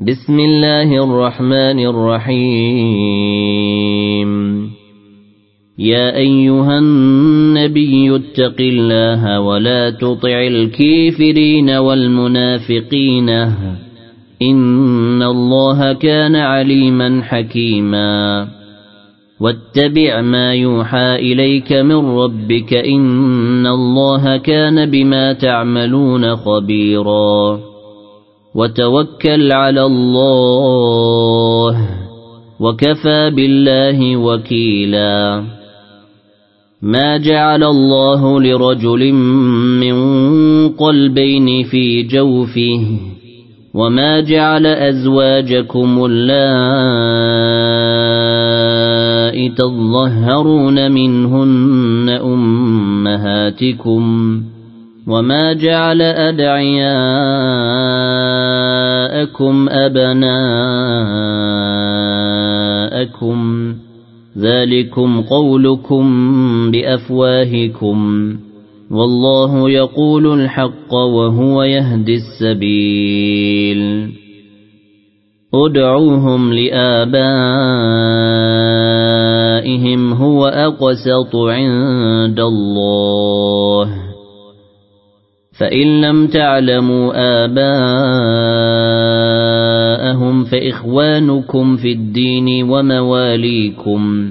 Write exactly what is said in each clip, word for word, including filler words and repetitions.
بسم الله الرحمن الرحيم يا أيها النبي اتق الله ولا تطع الكافرين والمنافقين إن الله كان عليما حكيما واتبع ما يوحى إليك من ربك إن الله كان بما تعملون خبيرا وتوكل على الله وكفى بالله وكيلا ما جعل الله لرجل من قلبين في جوفه وما جعل أزواجكم اللائي تظهرون منهن أمهاتكم وما جعل أدعياءكم أبناءكم ذلكم قولكم بأفواهكم والله يقول الحق وهو يهدي السبيل ادعوهم لآبائهم هو أقسط عند الله فإن لم تعلموا آباءهم فإخوانكم في الدين ومواليكم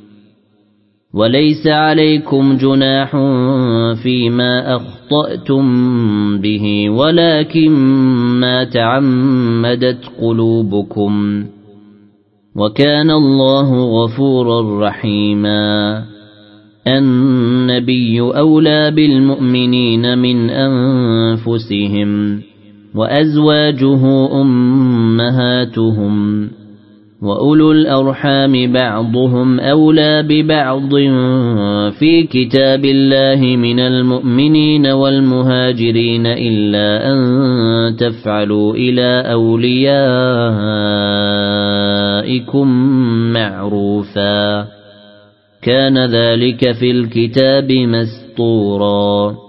وليس عليكم جناح فيما أخطأتم به ولكن ما تعمدت قلوبكم وكان الله غفورا رحيما النبي أولى بالمؤمنين من أنفسهم وأزواجه أمهاتهم وأولو الأرحام بعضهم أولى ببعض في كتاب الله من المؤمنين والمهاجرين إلا أن تفعلوا إلى أوليائكم معروفا كان ذلك في الكتاب مسطورا